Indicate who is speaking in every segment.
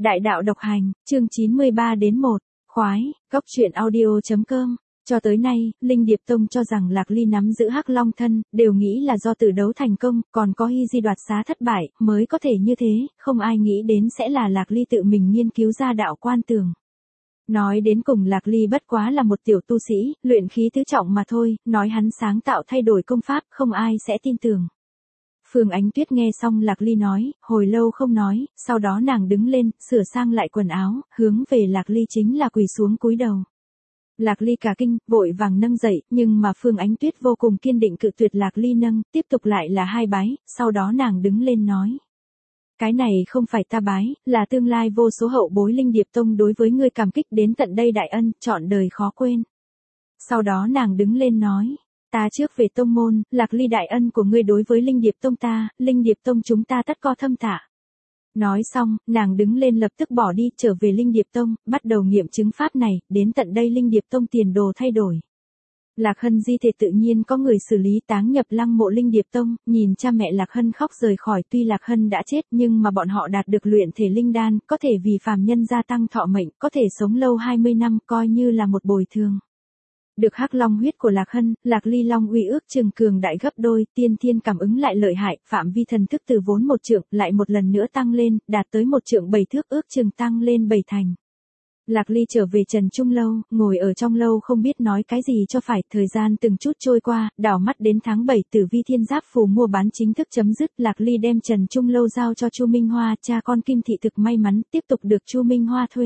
Speaker 1: Đại đạo độc hành, chương 93 đến 1, khoái, góc truyện audio.com. Cho tới nay, Linh Điệp Tông cho rằng Lạc Ly nắm giữ Hắc Long thân, đều nghĩ là do tử đấu thành công, còn có Hy Di đoạt xá thất bại, mới có thể như thế, không ai nghĩ đến sẽ là Lạc Ly tự mình nghiên cứu ra đạo quan tường. Nói đến cùng Lạc Ly bất quá là một tiểu tu sĩ, luyện khí tứ trọng mà thôi, nói hắn sáng tạo thay đổi công pháp, không ai sẽ tin tưởng. Phương Ánh Tuyết nghe xong Lạc Ly nói, hồi lâu không nói, sau đó nàng đứng lên, sửa sang lại quần áo, hướng về Lạc Ly chính là quỳ xuống cúi đầu. Lạc Ly cả kinh, vội vàng nâng dậy, nhưng mà Phương Ánh Tuyết vô cùng kiên định cự tuyệt Lạc Ly nâng, tiếp tục lại là hai bái, sau đó nàng đứng lên nói. Cái này không phải ta bái, là tương lai vô số hậu bối Linh Điệp Tông đối với ngươi cảm kích đến tận đây đại ân, trọn đời khó quên. Sau đó nàng đứng lên nói. Ta trước về tông môn, Lạc Ly đại ân của ngươi đối với Linh Điệp Tông ta, Linh Điệp Tông chúng ta tất co thâm tạ. Nói xong, nàng đứng lên lập tức bỏ đi trở về Linh Điệp Tông, bắt đầu nghiệm chứng pháp này, đến tận đây Linh Điệp Tông tiền đồ thay đổi. Lạc Hân di thể tự nhiên có người xử lý táng nhập lăng mộ Linh Điệp Tông, nhìn cha mẹ Lạc Hân khóc rời khỏi, tuy Lạc Hân đã chết nhưng mà bọn họ đạt được luyện thể linh đan, có thể vì phàm nhân gia tăng thọ mệnh, có thể sống lâu 20 năm coi như là một bồi thường. Được Hắc Long huyết của Lạc Hân, Lạc Ly Long uy ước chừng cường đại gấp đôi, tiên thiên cảm ứng lại lợi hại, phạm vi thần thức từ vốn 1 trượng, lại một lần nữa tăng lên, đạt tới 1 trượng 7 thước ước chừng tăng lên 7 thành. Lạc Ly trở về Trần Trung Lâu, ngồi ở trong lâu không biết nói cái gì cho phải, thời gian từng chút trôi qua, đảo mắt đến tháng 7 Tử Vi Thiên Giáp phù mua bán chính thức chấm dứt, Lạc Ly đem Trần Trung Lâu giao cho Chu Minh Hoa, cha con Kim Thị thực may mắn, tiếp tục được Chu Minh Hoa thuê.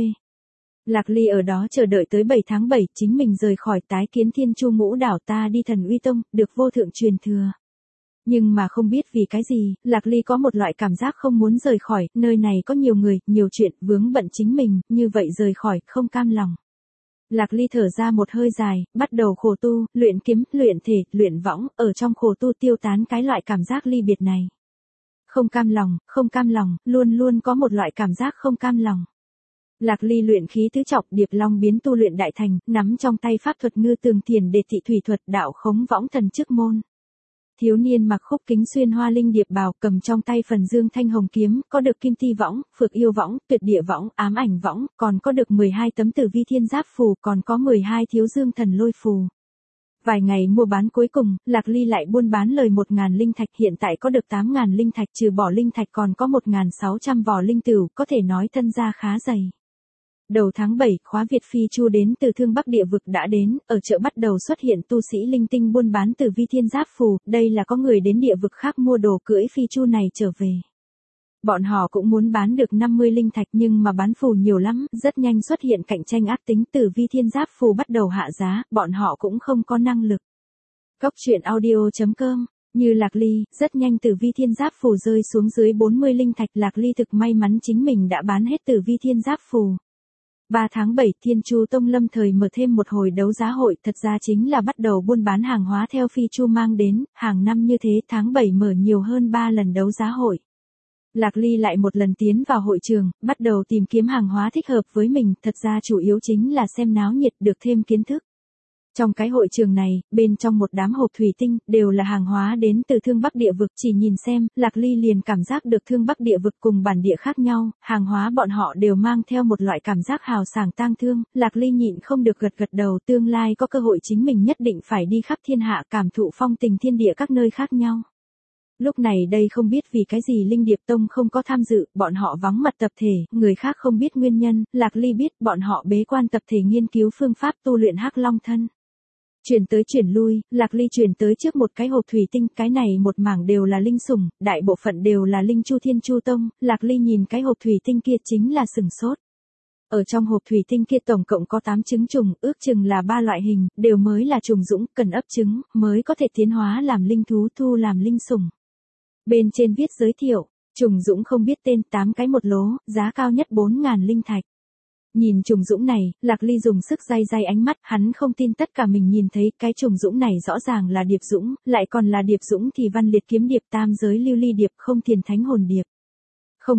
Speaker 1: Lạc Ly ở đó chờ đợi tới 7 tháng 7, chính mình rời khỏi tái kiến Thiên Chu Ngũ Đảo ta đi Thần Uy Tông, được vô thượng truyền thừa. Nhưng mà không biết vì cái gì, Lạc Ly có một loại cảm giác không muốn rời khỏi, nơi này có nhiều người, nhiều chuyện, vướng bận chính mình, như vậy rời khỏi, không cam lòng. Lạc Ly thở ra một hơi dài, bắt đầu khổ tu, luyện kiếm, luyện thể, luyện võng, ở trong khổ tu tiêu tán cái loại cảm giác ly biệt này. Không cam lòng, luôn luôn có một loại cảm giác không cam lòng. Lạc Ly luyện khí tứ trọng, Điệp Long biến tu luyện đại thành, nắm trong tay pháp thuật ngư tường thiền đề thị thủy thuật, đạo khống võng thần chức môn. Thiếu niên mặc khúc kính xuyên hoa linh điệp bào, cầm trong tay phần dương thanh hồng kiếm, có được kim ti võng, phược yêu võng, tuyệt địa võng, ám ảnh võng, còn có được 12 tấm Tử Vi Thiên Giáp phù, còn có 12 thiếu dương thần lôi phù. Vài ngày mua bán cuối cùng, Lạc Ly lại buôn bán lời 1.000 linh thạch, hiện tại có được 8.000 linh thạch, trừ bỏ linh thạch còn có 1.600 vỏ linh tửu, có thể nói thân gia khá dày. Đầu tháng 7, khóa Việt Phi Chu đến từ Thương Bắc địa vực đã đến, ở chợ bắt đầu xuất hiện tu sĩ linh tinh buôn bán Tử Vi Thiên Giáp phù, đây là có người đến địa vực khác mua đồ cưỡi Phi Chu này trở về. Bọn họ cũng muốn bán được 50 linh thạch nhưng mà bán phù nhiều lắm, rất nhanh xuất hiện cạnh tranh ác tính, Tử Vi Thiên Giáp phù bắt đầu hạ giá, bọn họ cũng không có năng lực. Góc truyện audio.com. Như Lạc Ly, rất nhanh Tử Vi Thiên Giáp phù rơi xuống dưới 40 linh thạch, Lạc Ly thực may mắn chính mình đã bán hết Tử Vi Thiên Giáp phù. 3 tháng 7, Thiên Chu Tông lâm thời mở thêm một hồi đấu giá hội, thật ra chính là bắt đầu buôn bán hàng hóa theo Phi Chu mang đến, hàng năm như thế, tháng 7 mở nhiều hơn 3 lần đấu giá hội. Lạc Ly lại một lần tiến vào hội trường, bắt đầu tìm kiếm hàng hóa thích hợp với mình, thật ra chủ yếu chính là xem náo nhiệt, được thêm kiến thức. Trong cái hội trường này, bên trong một đám hộp thủy tinh, đều là hàng hóa đến từ Thương Bắc địa vực, chỉ nhìn xem, Lạc Ly liền cảm giác được Thương Bắc địa vực cùng bản địa khác nhau, hàng hóa bọn họ đều mang theo một loại cảm giác hào sảng tang thương, Lạc Ly nhịn không được gật gật đầu, tương lai có cơ hội chính mình nhất định phải đi khắp thiên hạ cảm thụ phong tình thiên địa các nơi khác nhau. Lúc này đây không biết vì cái gì Linh Điệp Tông không có tham dự, bọn họ vắng mặt tập thể, người khác không biết nguyên nhân, Lạc Ly biết bọn họ bế quan tập thể nghiên cứu phương pháp tu luyện Hắc Long thân. Chuyển tới chuyển lui, Lạc Ly chuyển tới trước một cái hộp thủy tinh, cái này một mảng đều là linh sủng, đại bộ phận đều là linh chu Thiên Chu Tông, Lạc Ly nhìn cái hộp thủy tinh kia chính là sừng sốt. Ở trong hộp thủy tinh kia tổng cộng có 8 trứng trùng, ước chừng là 3 loại hình, đều mới là trùng dũng, cần ấp trứng, mới có thể tiến hóa làm linh thú thu làm linh sủng. Bên trên viết giới thiệu, trùng dũng không biết tên, 8 cái một lố, giá cao nhất 4.000 linh thạch. Nhìn trùng dũng này, Lạc Ly dùng sức day ánh mắt, hắn không tin tất cả mình nhìn thấy, cái trùng dũng này rõ ràng là điệp dũng, lại còn là điệp dũng thì văn liệt kiếm điệp, tam giới lưu ly điệp, không thiền thánh hồn điệp. Không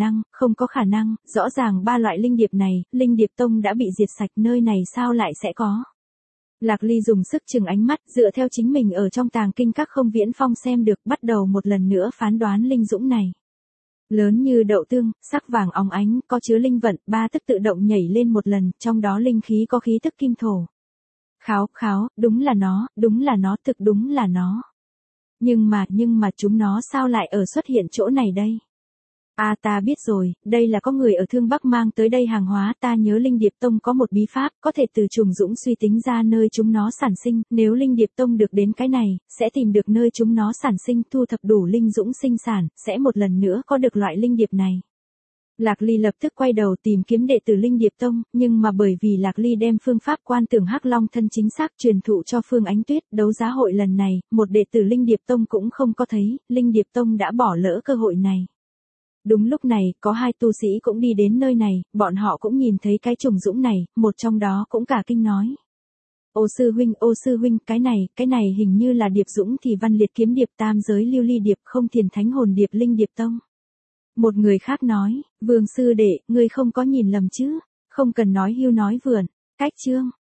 Speaker 1: có khả năng, rõ ràng 3 loại linh điệp này, Linh Điệp Tông đã bị diệt sạch, nơi này sao lại sẽ có. Lạc Ly dùng sức chừng ánh mắt, dựa theo chính mình ở trong tàng kinh các không viễn phong xem được, bắt đầu một lần nữa phán đoán linh dũng này. Lớn như đậu tương, sắc vàng óng ánh, có chứa linh vận, ba tức tự động nhảy lên một lần, trong đó linh khí có khí tức kim thổ. Kháo, kháo, đúng là nó, thực đúng là nó. Nhưng mà chúng nó sao lại ở xuất hiện chỗ này đây? À ta biết rồi, đây là có người ở Thương Bắc mang tới đây hàng hóa, ta nhớ Linh Điệp Tông có một bí pháp, có thể từ trùng dũng suy tính ra nơi chúng nó sản sinh, nếu Linh Điệp Tông được đến cái này, sẽ tìm được nơi chúng nó sản sinh, thu thập đủ linh dũng sinh sản, sẽ một lần nữa có được loại linh điệp này. Lạc Ly lập tức quay đầu tìm kiếm đệ tử Linh Điệp Tông, nhưng mà bởi vì Lạc Ly đem phương pháp quan tưởng Hắc Long thân chính xác truyền thụ cho Phương Ánh Tuyết, đấu giá hội lần này, một đệ tử Linh Điệp Tông cũng không có thấy, Linh Điệp Tông đã bỏ lỡ cơ hội này. Đúng lúc này, có hai tu sĩ cũng đi đến nơi này, bọn họ cũng nhìn thấy cái trùng dũng này, một trong đó cũng cả kinh nói. Ô sư huynh, cái này hình như là điệp dũng thì văn liệt kiếm điệp tam giới lưu ly điệp không thiền thánh hồn điệp Linh Điệp Tông. Một người khác nói, Vương sư đệ, ngươi không có nhìn lầm chứ, không cần nói hưu nói vượn, cách chương.